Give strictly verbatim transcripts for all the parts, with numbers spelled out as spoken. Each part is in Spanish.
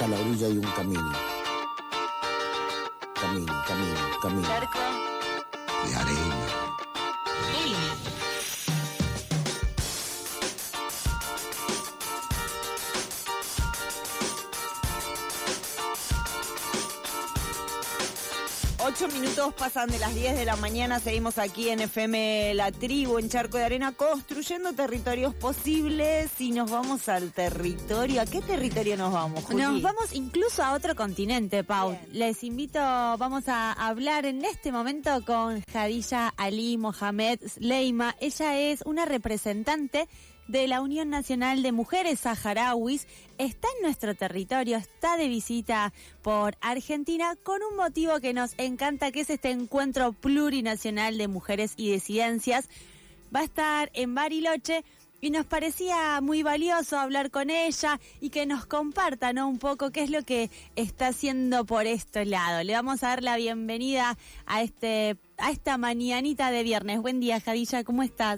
hasta la orilla hay un camino. Camino, camino, camino. Charco. De arena. Ocho minutos pasan de las diez de la mañana, seguimos aquí en F M La Tribu, en Charco de Arena, construyendo territorios posibles y nos vamos al territorio. ¿A qué territorio nos vamos, Juli? Nos vamos incluso a otro continente, Pau. Bien. Les invito, vamos a hablar en este momento con Khadija Ali Mohamed Sleima. Ella es una representante de la Unión Nacional de Mujeres Saharauis, está en nuestro territorio, está de visita por Argentina con un motivo que nos encanta, que es este encuentro plurinacional de mujeres y disidencias. Va a estar en Bariloche y nos parecía muy valioso hablar con ella y que nos comparta, ¿no?, un poco qué es lo que está haciendo por este lado. Le vamos a dar la bienvenida a este a esta mañanita de viernes. Buen día, Khadija, ¿cómo estás?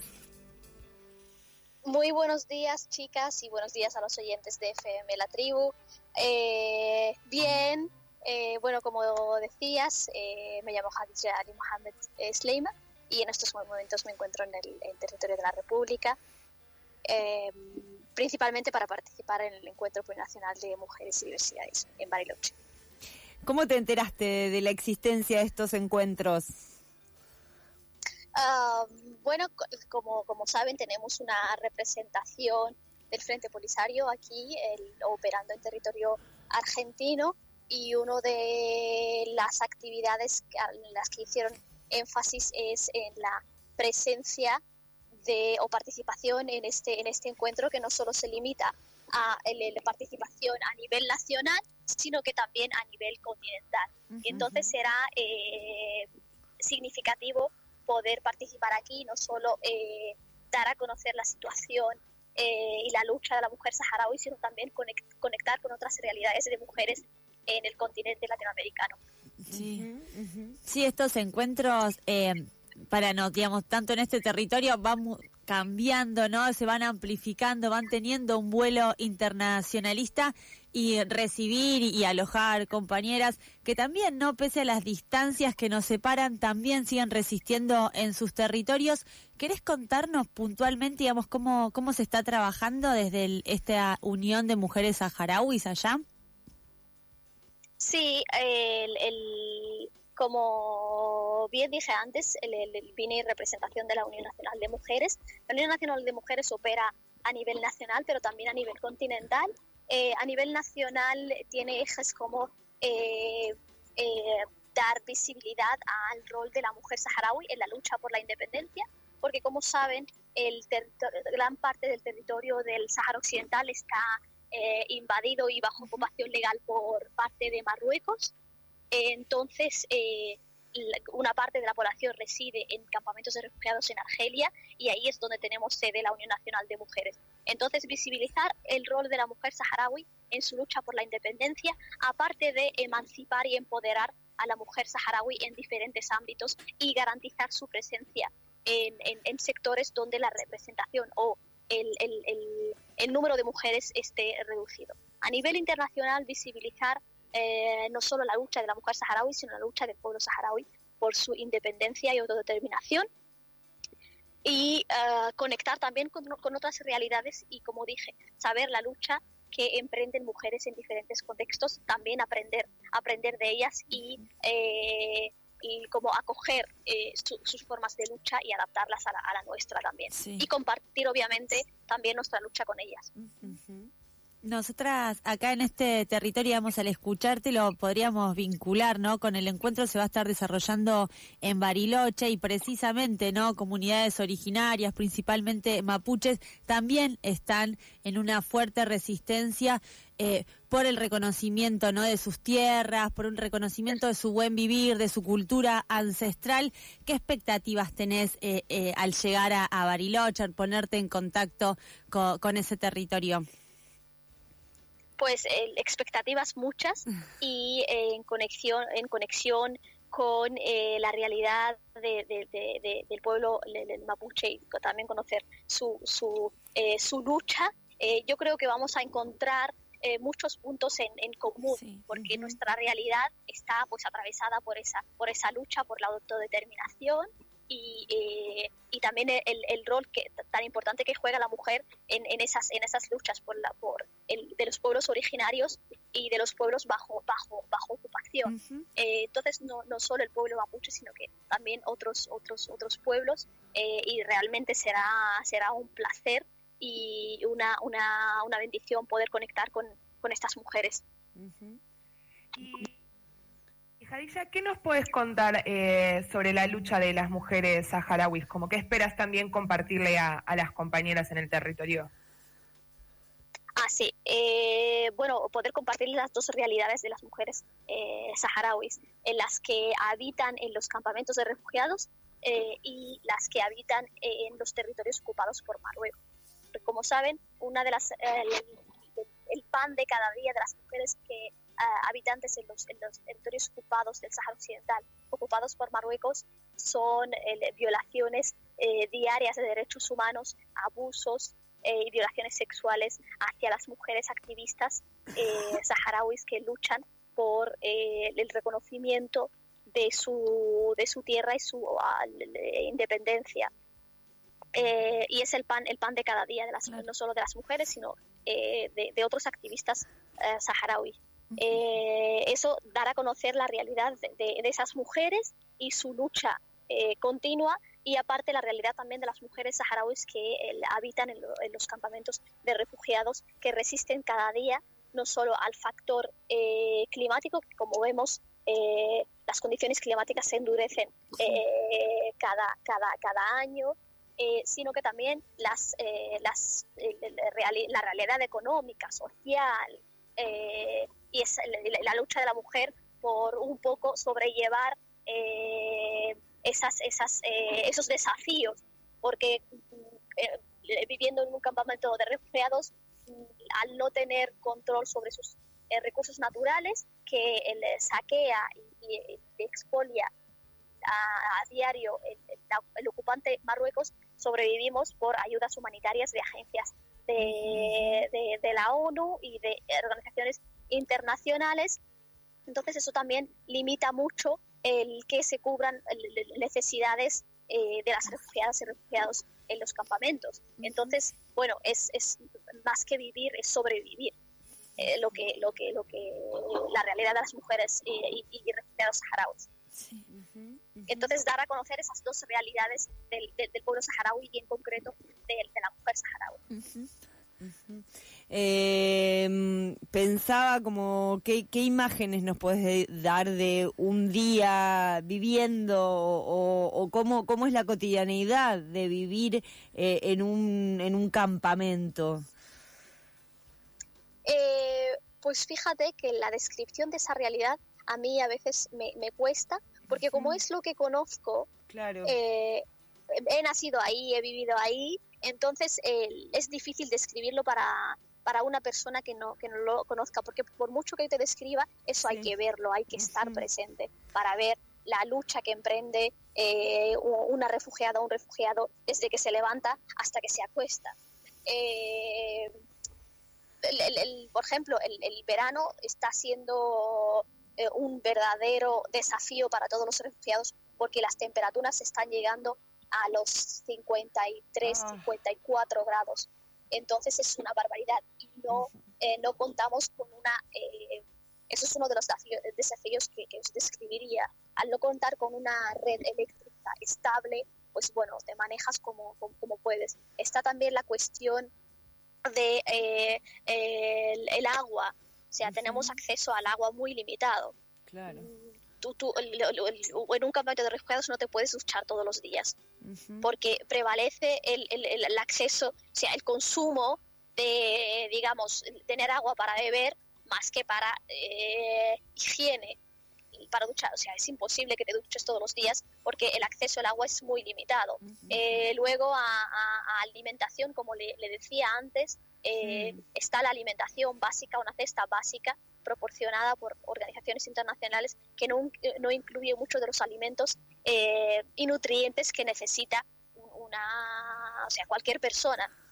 Muy buenos días, chicas, y buenos días a los oyentes de F M La Tribu. Eh, bien, eh, bueno, como decías, eh, me llamo Khadija Ali Mohamed Sleima y en estos momentos me encuentro en el, en el territorio de la República, eh, principalmente para participar en el Encuentro Plurinacional de Mujeres y Diversidades en Bariloche. ¿Cómo te enteraste de la existencia de estos encuentros? Uh, bueno, como, como saben, tenemos una representación del Frente Polisario aquí, el, operando en territorio argentino, y una de las actividades en las que hicieron énfasis es en la presencia de o participación en este, en este encuentro, que no solo se limita a la participación a nivel nacional, sino que también a nivel continental. Uh-huh. Y entonces será eh, significativo poder participar aquí, no solo eh, dar a conocer la situación eh, y la lucha de la mujer saharaui, sino también conect, conectar con otras realidades de mujeres en el continente latinoamericano. Sí, uh-huh. Sí, estos encuentros, eh, para no, digamos, tanto en este territorio van cambiando, ¿no? Se van amplificando, van teniendo un vuelo internacionalista y recibir y alojar compañeras que también, ¿no?, pese a las distancias que nos separan, también siguen resistiendo en sus territorios. ¿Querés contarnos puntualmente, digamos, cómo, cómo se está trabajando desde el, esta Unión de Mujeres Saharauis allá? Sí, el, el, como bien dije antes, el, el, el vine en representación de la Unión Nacional de Mujeres. La Unión Nacional de Mujeres opera a nivel nacional, pero también a nivel continental. Eh, a nivel nacional tiene ejes como eh, eh, dar visibilidad al rol de la mujer saharaui en la lucha por la independencia, porque como saben, el gran parte del territorio del Sáhara Occidental está eh, invadido y bajo ocupación legal por parte de Marruecos. Eh, entonces, eh, una parte de la población reside en campamentos de refugiados en Argelia, y ahí es donde tenemos sede la Unión Nacional de Mujeres. Entonces, visibilizar el rol de la mujer saharaui en su lucha por la independencia, aparte de emancipar y empoderar a la mujer saharaui en diferentes ámbitos y garantizar su presencia en, en, en sectores donde la representación o el, el, el, el número de mujeres esté reducido. A nivel internacional, visibilizar Eh, no solo la lucha de la mujer saharaui, sino la lucha del pueblo saharaui por su independencia y autodeterminación, y uh, conectar también con, con otras realidades y, como dije, saber la lucha que emprenden mujeres en diferentes contextos, también aprender, aprender de ellas y, eh, y como acoger eh, su, sus formas de lucha y adaptarlas a la, a la nuestra también. Sí. Y compartir, obviamente, también nuestra lucha con ellas. Uh-huh. Nosotras acá en este territorio, digamos, al escucharte lo podríamos vincular, ¿no?, con el encuentro. Se va a estar desarrollando en Bariloche y precisamente, ¿no?, comunidades originarias, principalmente mapuches, también están en una fuerte resistencia eh, por el reconocimiento, ¿no?, de sus tierras, por un reconocimiento de su buen vivir, de su cultura ancestral. ¿Qué expectativas tenés eh, eh, al llegar a, a Bariloche, al ponerte en contacto con, con ese territorio? Pues eh, expectativas muchas y eh, en conexión en conexión con eh, la realidad de, de, de, de, del pueblo del mapuche, y también conocer su su, eh, su lucha. Eh, yo creo que vamos a encontrar eh, muchos puntos en, en común, Sí. porque Uh-huh. nuestra realidad está pues atravesada por esa, por esa lucha por la autodeterminación y, eh, y también el, el rol que, tan importante que juega la mujer en, en, esas, en esas luchas por la, por el, de los pueblos originarios y de los pueblos bajo, bajo, bajo ocupación. Uh-huh. Eh, entonces no, no solo el pueblo mapuche, sino que también otros, otros, otros pueblos, eh, y realmente será, será un placer y una, una, una bendición poder conectar con, con estas mujeres. Ujú. Y, y Jadilla, ¿qué nos puedes contar eh, sobre la lucha de las mujeres saharauis? Como qué esperas también compartirle a, a las compañeras en el territorio. Ah, sí. Eh, bueno, poder compartir las dos realidades de las mujeres eh, saharauis, en las que habitan en los campamentos de refugiados eh, y las que habitan en los territorios ocupados por Marruecos. Como saben, una de las eh, el, el pan de cada día de las mujeres que uh, habitantes en los, en los territorios ocupados del Sáhara Occidental, ocupados por Marruecos, son eh, violaciones eh, diarias de derechos humanos, abusos eh, y violaciones sexuales hacia las mujeres activistas eh, saharauis que luchan por eh, el reconocimiento de su, de su tierra y su uh, independencia. Eh, y es el pan el pan de cada día de las, claro. no solo de las mujeres, sino eh, de, de otros activistas eh, saharauis. Uh-huh. Eh, eso dará a conocer la realidad de, de, de esas mujeres y su lucha eh, continua, y aparte la realidad también de las mujeres saharauis que eh, habitan en, lo, en los campamentos de refugiados, que resisten cada día no solo al factor eh, climático, que como vemos eh, las condiciones climáticas se endurecen eh, cada, cada, cada año, Eh, sino que también las, eh, las, eh, la realidad económica, social, eh, y es la, la lucha de la mujer por un poco sobrellevar eh, esas, esas, eh, esos desafíos, porque eh, viviendo en un campamento de refugiados, al no tener control sobre sus eh, recursos naturales, que él saquea y, y, y expolia a, a diario el, el, el ocupante Marruecos, sobrevivimos por ayudas humanitarias de agencias de, de, de la ONU y de organizaciones internacionales. Entonces eso también limita mucho el que se cubran necesidades eh, de las refugiadas y refugiados en los campamentos. Entonces, bueno, es, es más que vivir, es sobrevivir. Eh, lo que lo que lo que la realidad de las mujeres y, y, y refugiados saharauis. Sí. Uh-huh, uh-huh. Entonces, dar a conocer esas dos realidades del, del, del pueblo saharaui y en concreto de, de la mujer saharaui. Uh-huh, uh-huh. Eh, pensaba como qué, qué imágenes nos puedes dar de un día viviendo o, o cómo, cómo es la cotidianeidad de vivir eh, en un en un campamento. Eh, pues fíjate que la descripción de esa realidad a mí a veces me, me cuesta, porque como es lo que conozco, claro. eh, he nacido ahí, he vivido ahí, entonces eh, es difícil describirlo para, para una persona que no, que no lo conozca, porque por mucho que te describa, eso sí. Hay que verlo, hay que estar uh-huh. presente para ver la lucha que emprende eh, una refugiada o un refugiado desde que se levanta hasta que se acuesta. Eh, el, el, el, por ejemplo, el, el verano está siendo eh, un verdadero desafío para todos los refugiados, porque las temperaturas están llegando a los cincuenta y tres, ah. cincuenta y cuatro grados. Entonces es una barbaridad y no, eh, no contamos con una... Eh, eso es uno de los desafíos que, que os describiría. Al no contar con una red eléctrica estable, pues bueno, te manejas como, como, como puedes. Está también la cuestión de eh, el, el agua. O sea, uh-huh. tenemos acceso al agua muy limitado. Claro. Tú, tú, el, el, el, en un campamento de refugiados no te puedes duchar todos los días, uh-huh. porque prevalece el, el, el acceso, o sea, el consumo de, digamos, tener agua para beber más que para eh, higiene, para duchar. O sea, es imposible que te duches todos los días porque el acceso al agua es muy limitado. Uh-huh. Eh, luego a, a, a alimentación, como le, le decía antes, eh, uh-huh. está la alimentación básica, una cesta básica proporcionada por organizaciones internacionales que no, no incluye muchos de los alimentos eh, y nutrientes que necesita una, o sea, cualquier persona.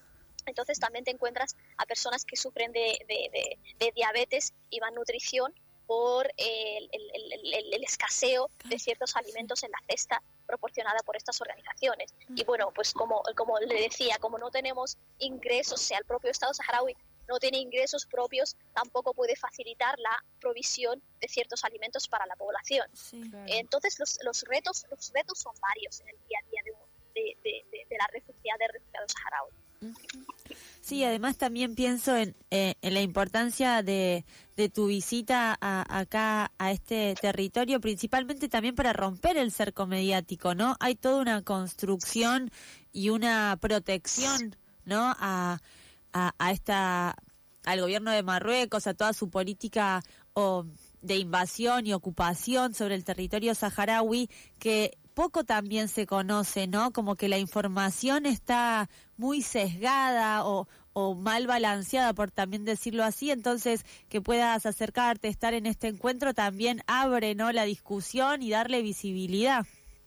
Entonces también te encuentras a personas que sufren de, de, de, de diabetes y malnutrición por el, el, el, el, el escaseo de ciertos alimentos en la cesta proporcionada por estas organizaciones. Y bueno, pues como, como le decía, como no tenemos ingresos, o sea, el propio Estado saharaui no tiene ingresos propios, tampoco puede facilitar la provisión de ciertos alimentos para la población. Sí, claro. Entonces los, los retos los retos son varios en el día a día de, de, de, de, de la refugiada, del refugiado saharaui. Sí, además también pienso en, eh, en la importancia de, de tu visita a, acá a este territorio, principalmente también para romper el cerco mediático, ¿no? Hay toda una construcción y una protección, ¿no? A, a, a esta, al gobierno de Marruecos, a toda su política o, de invasión y ocupación sobre el territorio saharaui, que poco también se conoce, ¿no? Como que la información está muy sesgada o, o mal balanceada, por también decirlo así. Entonces, que puedas acercarte, estar en este encuentro, también abre, ¿no?, la discusión y darle visibilidad.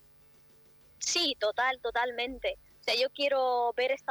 Sí, total, totalmente. O sea, yo quiero ver esta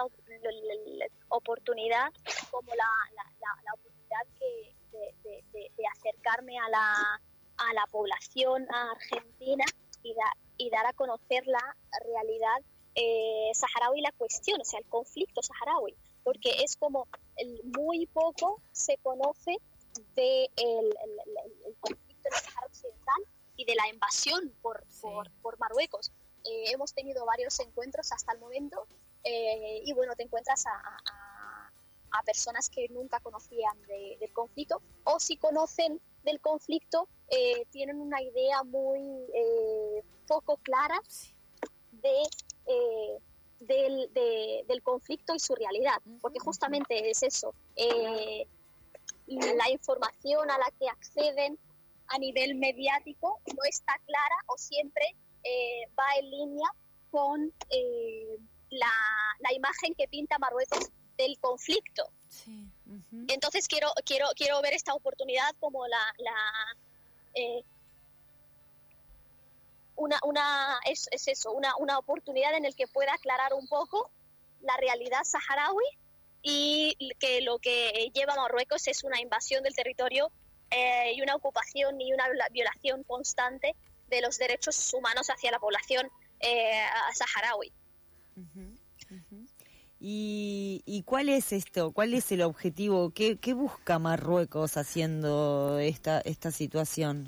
oportunidad como la, la, la, la oportunidad que, de, de, de, de acercarme a la, a la población argentina y, da, y dar a conocer la realidad eh, saharaui, la cuestión, o sea, el conflicto saharaui, porque es como el, muy poco se conoce de el, el, el, el conflicto del Sahara Occidental y de la invasión por, sí. por, por Marruecos. Eh, hemos tenido varios encuentros hasta el momento eh, y bueno, te encuentras a, a, a personas que nunca conocían de, del conflicto, o si conocen del conflicto eh, tienen una idea muy eh, poco clara de, eh, del, de, del conflicto y su realidad, porque justamente es eso, eh, la información a la que acceden a nivel mediático no está clara o siempre eh, va en línea con eh, la, la imagen que pinta Marruecos del conflicto. Sí. Uh-huh. Entonces quiero quiero quiero ver esta oportunidad como la, la eh, una una es, es eso una una oportunidad en el que pueda aclarar un poco la realidad saharaui y que lo que lleva a Marruecos es una invasión del territorio eh, y una ocupación y una violación constante de los derechos humanos hacia la población eh, saharaui. Uh-huh. Uh-huh. ¿Y, ¿Y cuál es esto? ¿Cuál es el objetivo? ¿Qué, qué busca Marruecos haciendo esta, esta situación?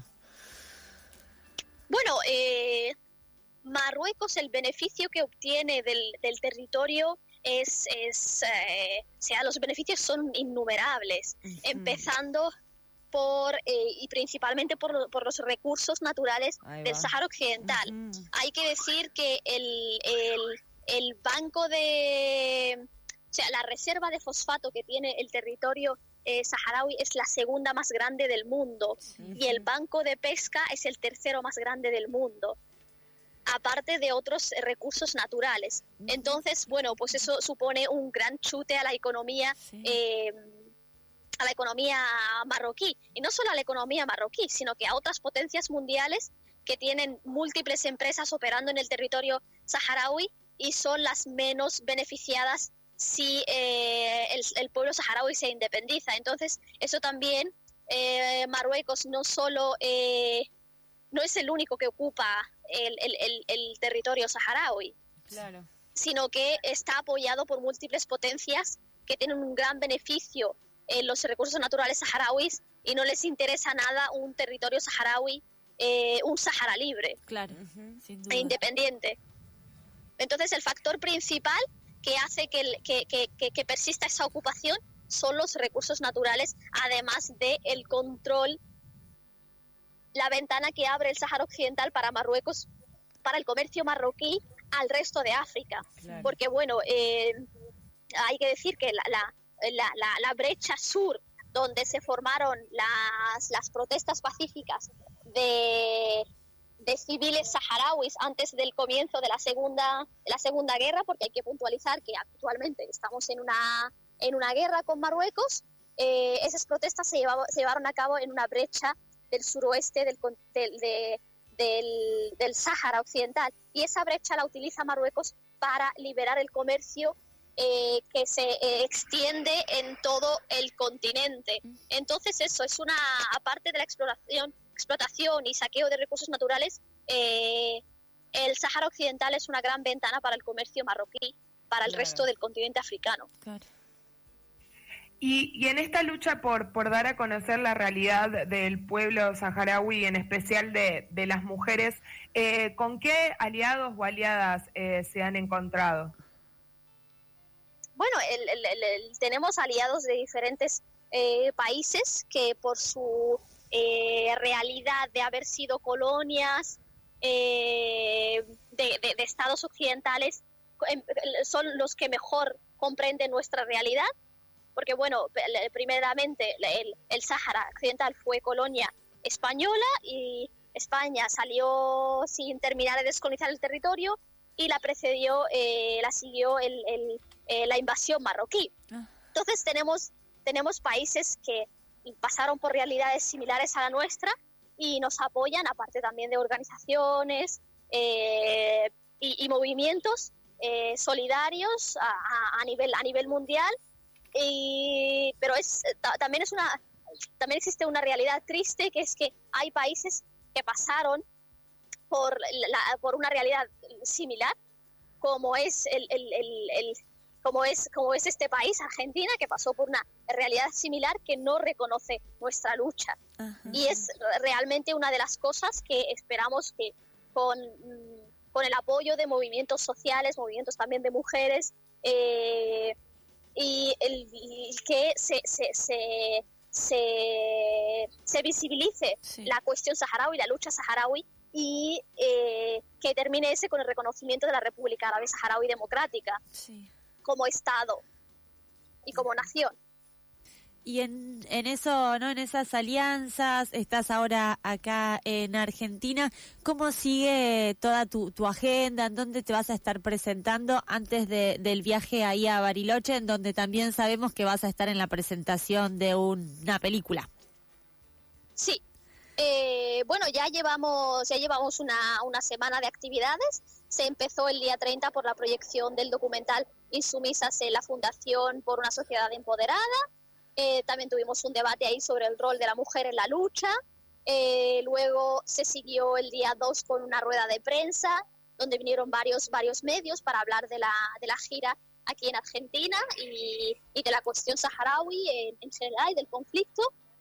Bueno, eh, Marruecos, el beneficio que obtiene del, del territorio es, es eh, o sea, los beneficios son innumerables, uh-huh. empezando por eh, y principalmente por, por los recursos naturales del Sahara Occidental. Uh-huh. Hay que decir que el, el, el banco de, o sea, la reserva de fosfato que tiene el territorio eh, saharaui es la segunda más grande del mundo, uh-huh. y el banco de pesca es el tercero más grande del mundo, aparte de otros recursos naturales. Uh-huh. Entonces, bueno, pues eso supone un gran chute a la economía, sí. eh, a la economía marroquí, y no solo a la economía marroquí, sino que a otras potencias mundiales que tienen múltiples empresas operando en el territorio saharaui y son las menos beneficiadas si eh, el, el pueblo saharaui se independiza. Entonces, eso también, eh, Marruecos no solo eh, no es el único que ocupa el, el, el, el territorio saharaui, claro. sino que está apoyado por múltiples potencias que tienen un gran beneficio en los recursos naturales saharauis y no les interesa nada un territorio saharaui, eh, un Sahara libre, claro, uh-huh, sin duda. E independiente. Entonces, el factor principal que hace que, que, que, que, que persista esa ocupación son los recursos naturales, además del control, la ventana que abre el Sahara Occidental para Marruecos, para el comercio marroquí al resto de África. Claro. Porque, bueno, eh, hay que decir que la... la La, la, la brecha sur, donde se formaron las, las protestas pacíficas de, de civiles saharauis antes del comienzo de la segunda, de la segunda guerra, porque hay que puntualizar que actualmente estamos en una, en una guerra con Marruecos, eh, esas protestas se, llevaba, se llevaron a cabo en una brecha del suroeste del, del, de, del, del Sáhara Occidental, y esa brecha la utiliza Marruecos para liberar el comercio eh, que se eh, extiende en todo el continente. Entonces eso es una, aparte de la exploración, explotación y saqueo de recursos naturales, eh, el Sáhara Occidental es una gran ventana para el comercio marroquí, para el Claro. resto del continente africano. Claro. Y, y en esta lucha por, por dar a conocer la realidad del pueblo saharaui, en especial de, de las mujeres, eh, ¿con qué aliados o aliadas eh, se han encontrado? Bueno, el, el, el, el, tenemos aliados de diferentes eh, países que por su eh, realidad de haber sido colonias eh, de, de, de estados occidentales, son los que mejor comprenden nuestra realidad. Porque, bueno, primeramente el, el Sáhara Occidental fue colonia española y España salió sin terminar de descolonizar el territorio y la precedió, eh, la siguió el, el, eh, la invasión marroquí. Entonces tenemos, tenemos países que pasaron por realidades similares a la nuestra y nos apoyan, aparte también de organizaciones eh, y, y movimientos eh, solidarios a, a, a, nivel, a nivel mundial. Y, pero es, también, es una, también existe una realidad triste, que es que hay países que pasaron por, la, por una realidad similar, como es, el, el, el, el, como, es, como es este país, Argentina, que pasó por una realidad similar que no reconoce nuestra lucha. Ajá. Y es realmente una de las cosas que esperamos que con, con el apoyo de movimientos sociales, movimientos también de mujeres, eh, y el, el que se, se, se, se, se visibilice sí. la cuestión saharaui, la lucha saharaui, y eh, que termine ese con el reconocimiento de la República Árabe Saharaui Democrática sí. como Estado y como nación. Y en, en eso, ¿no? En esas alianzas, estás ahora acá en Argentina. ¿Cómo sigue toda tu, tu agenda? ¿En dónde te vas a estar presentando antes de, del viaje ahí a Bariloche, en donde también sabemos que vas a estar en la presentación de un, una película? Sí. Eh, bueno, ya llevamos, ya llevamos una, una semana de actividades. Se empezó el día treinta por la proyección del documental Insumisas en la Fundación por una Sociedad Empoderada. Eh, también tuvimos un debate ahí sobre el rol de la mujer en la lucha. Eh, luego se siguió el día dos con una rueda de prensa, donde vinieron varios, varios medios para hablar de la, de la gira aquí en Argentina y, y de la cuestión saharaui en, en general y del conflicto.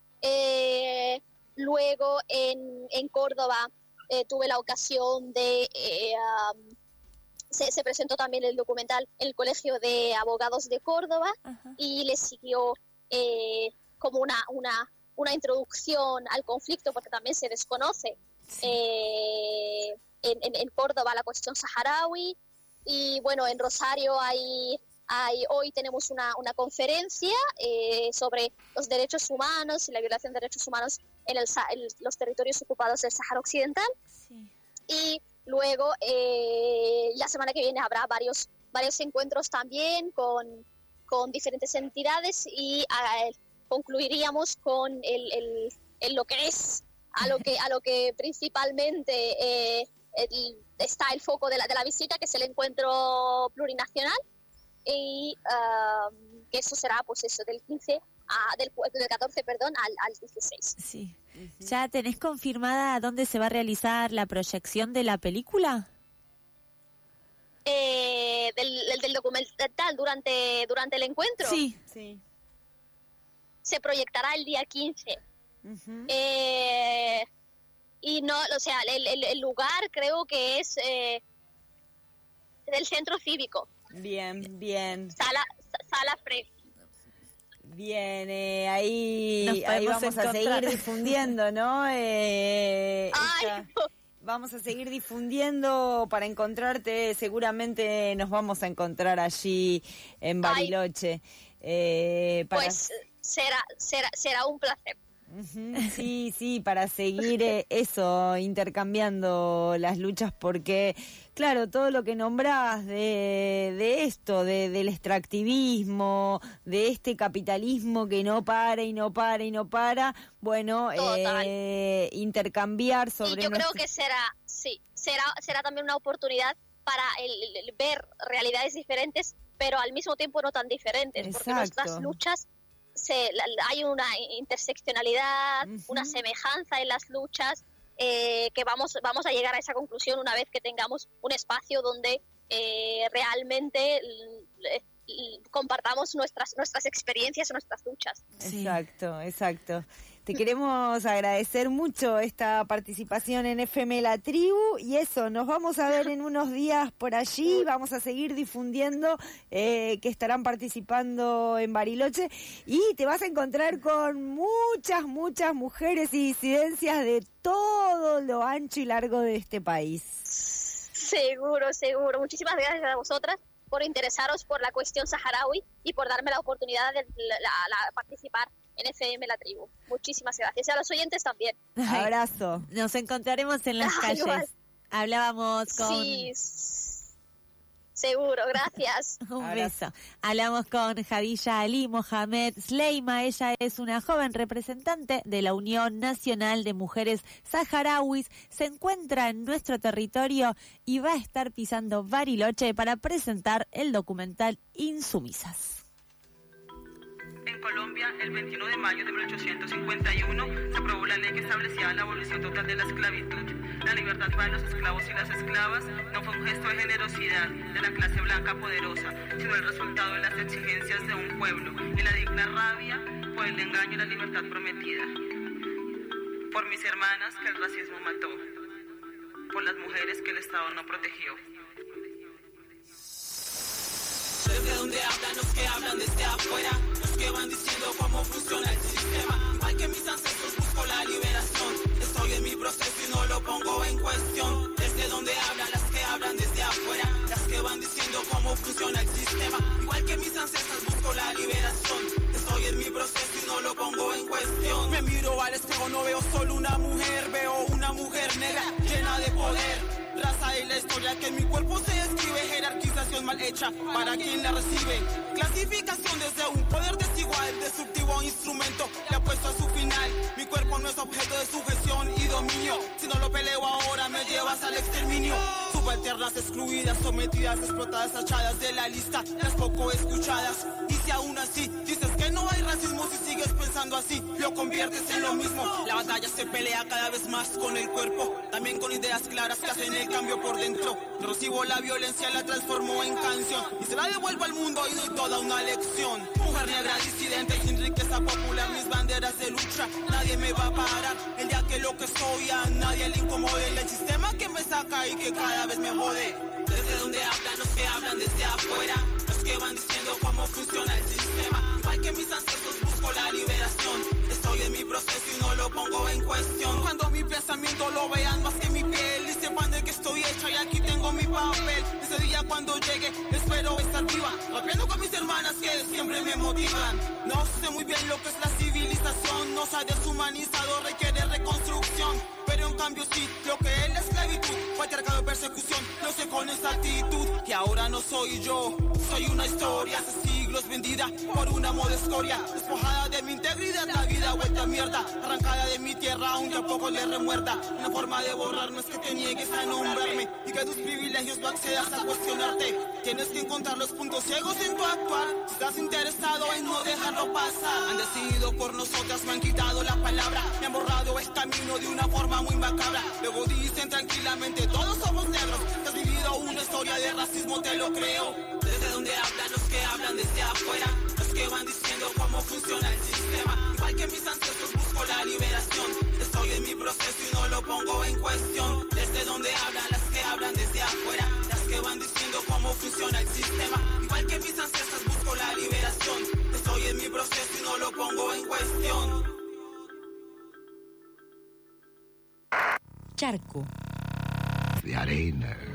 Eh, luego en, en Córdoba eh, tuve la ocasión de... Eh, um, se, se presentó también el documental en el Colegio de Abogados de Córdoba. Ajá. Y le siguió... Eh, como una, una, una introducción al conflicto, porque también se desconoce sí. eh, en, en, en Córdoba la cuestión saharaui. Y bueno, en Rosario hay, hay hoy tenemos una, una conferencia eh, sobre los derechos humanos y la violación de derechos humanos en, el, en los territorios ocupados del Sáhara Occidental. Sí. Y luego eh, la semana que viene habrá varios, varios encuentros también con con diferentes entidades y a, concluiríamos con el, el, el lo que es a lo que a lo que principalmente eh, el, está el foco de la de la visita, que es el encuentro plurinacional, y uh, que eso será pues eso del quince a, del, del catorce perdón al, al dieciséis. Sí. Uh-huh. ¿Ya tenés confirmada dónde se va a realizar la proyección de la película? Eh, del, del, del documental durante durante el encuentro. Sí, sí. Se proyectará el día quince. Uh-huh. Eh, y no, o sea, el, el, el lugar creo que es eh, del centro cívico. Bien, bien. Sala, Sala Frey. Bien, eh, ahí, ahí vamos encontrar. a seguir difundiendo, ¿no? Eh, Ay, esta... no. Vamos a seguir difundiendo para encontrarte. Seguramente nos vamos a encontrar allí en Bariloche. Eh, para... Pues será, será, será un placer. Uh-huh. Sí, sí, para seguir eh, eso, intercambiando las luchas, porque, claro, todo lo que nombrás de, de esto, de, del extractivismo, de este capitalismo que no para y no para y no para, bueno, eh, intercambiar sobre... Y yo nuestro... creo que será, sí, será, será también una oportunidad para el, el ver realidades diferentes pero al mismo tiempo no tan diferentes, Exacto. porque nuestras luchas se, la, hay una interseccionalidad, uh-huh. una semejanza en las luchas, eh, que vamos, vamos a llegar a esa conclusión una vez que tengamos un espacio donde eh, realmente eh, compartamos nuestras, nuestras experiencias, nuestras luchas. Exacto, exacto. Te queremos agradecer mucho esta participación en F M La Tribu y eso, nos vamos a ver en unos días por allí, vamos a seguir difundiendo eh, que estarán participando en Bariloche y te vas a encontrar con muchas, muchas mujeres y disidencias de todo lo ancho y largo de este país. Seguro, seguro. Muchísimas gracias a vosotras por interesaros por la cuestión saharaui y por darme la oportunidad de la, la, participar en F M La Tribu. Muchísimas gracias. Y a los oyentes también. Ay, abrazo. Nos encontraremos en las Ay, calles. igual. Hablábamos con... Sí, seguro. Gracias. Un abrazo. beso. Hablamos con Hadilla Ali Mohamed Sleima. Ella es una joven representante de la Unión Nacional de Mujeres Saharauis. Se encuentra en nuestro territorio y va a estar pisando Bariloche para presentar el documental Insumisas. En Colombia, el veintiuno de mayo de mil ochocientos cincuenta y uno, se aprobó la ley que establecía la abolición total de la esclavitud. La libertad para los esclavos y las esclavas no fue un gesto de generosidad de la clase blanca poderosa, sino el resultado de las exigencias de un pueblo y la digna rabia por el engaño y la libertad prometida. Por mis hermanas que el racismo mató, por las mujeres que el Estado no protegió. Desde donde hablan los que hablan desde afuera, los que van diciendo cómo funciona el sistema. Igual que mis ancestros busco la liberación, estoy en mi proceso y no lo pongo en cuestión. Desde donde hablan las que hablan desde afuera, las que van diciendo cómo funciona el sistema. Igual que mis ancestros busco la liberación, estoy en mi proceso y no lo pongo en cuestión. Me miro al espejo, no veo solo una mujer, veo una mujer negra llena de poder. Raza y la historia que en mi cuerpo se escribe, jerarquización mal hecha para quien la recibe. Clasificación desde un poder desigual, destructivo instrumento que ha puesto a su final. Mi cuerpo no es objeto de sujeción y dominio, si no lo peleo ahora me llevas al exterminio. Subalternas excluidas, sometidas, explotadas, tachadas de la lista, las poco escuchadas. Y si aún así dices que no hay racismo, si sigues pensando así, lo conviertes en lo mismo. La batalla se pelea cada vez más con el cuerpo, también con ideas claras que hacen el cambio por dentro. Yo recibo la violencia, la transformo en canción y se la devuelvo al mundo y doy toda una lección. Mujer negra disidente sin riqueza popular, mis banderas de lucha, nadie me va a parar. El día que lo que soy a nadie le incomode, el sistema que me saca y que cada vez me jode. Desde donde hablan los que hablan desde afuera, los que van diciendo cómo funciona el sistema. Igual que mis ancestros busco la liberación, estoy en mi proceso y no lo pongo en cuestión. Cuando mi pensamiento lo vean más que mi piel y sepan de que estoy hecha y aquí tengo mi papel. Ese día cuando llegue espero estar viva, rapeando con mis hermanas que siempre me motivan. No sé muy bien lo que es la civilización, nos ha deshumanizado, requiere reconstrucción. Pero en cambio sí, lo que es la esclavitud, patriarcado de persecución, lo sé con exactitud. Y ahora no soy yo, soy una historia hace siglos vendida por una moda escoria. Despojada de mi integridad, la vida vuelta a mierda, arrancada de mi tierra aunque a poco le remuerda. Una forma de borrar no es que te niegues a nombrarme y que tus privilegios no accedas a cuestionarte. Tienes que encontrar los puntos ciegos en tu actuar, si estás interesado en no dejarlo pasar. Han decidido por nosotras, me han quitado la palabra, me han borrado el camino de una forma muy macabra. Luego dicen tranquilamente todos somos negros, te has vivido una historia de racismo, te lo creo. Desde donde hablan los que hablan desde afuera, los que van diciendo cómo funciona el sistema. Igual que mis ancestros busco la liberación, estoy en mi proceso y no lo pongo en cuestión. Desde donde hablan las que hablan desde afuera, las que van diciendo cómo funciona el sistema. Igual que mis ancestros busco la liberación, estoy en mi proceso y no lo pongo en cuestión. Charco. De arena.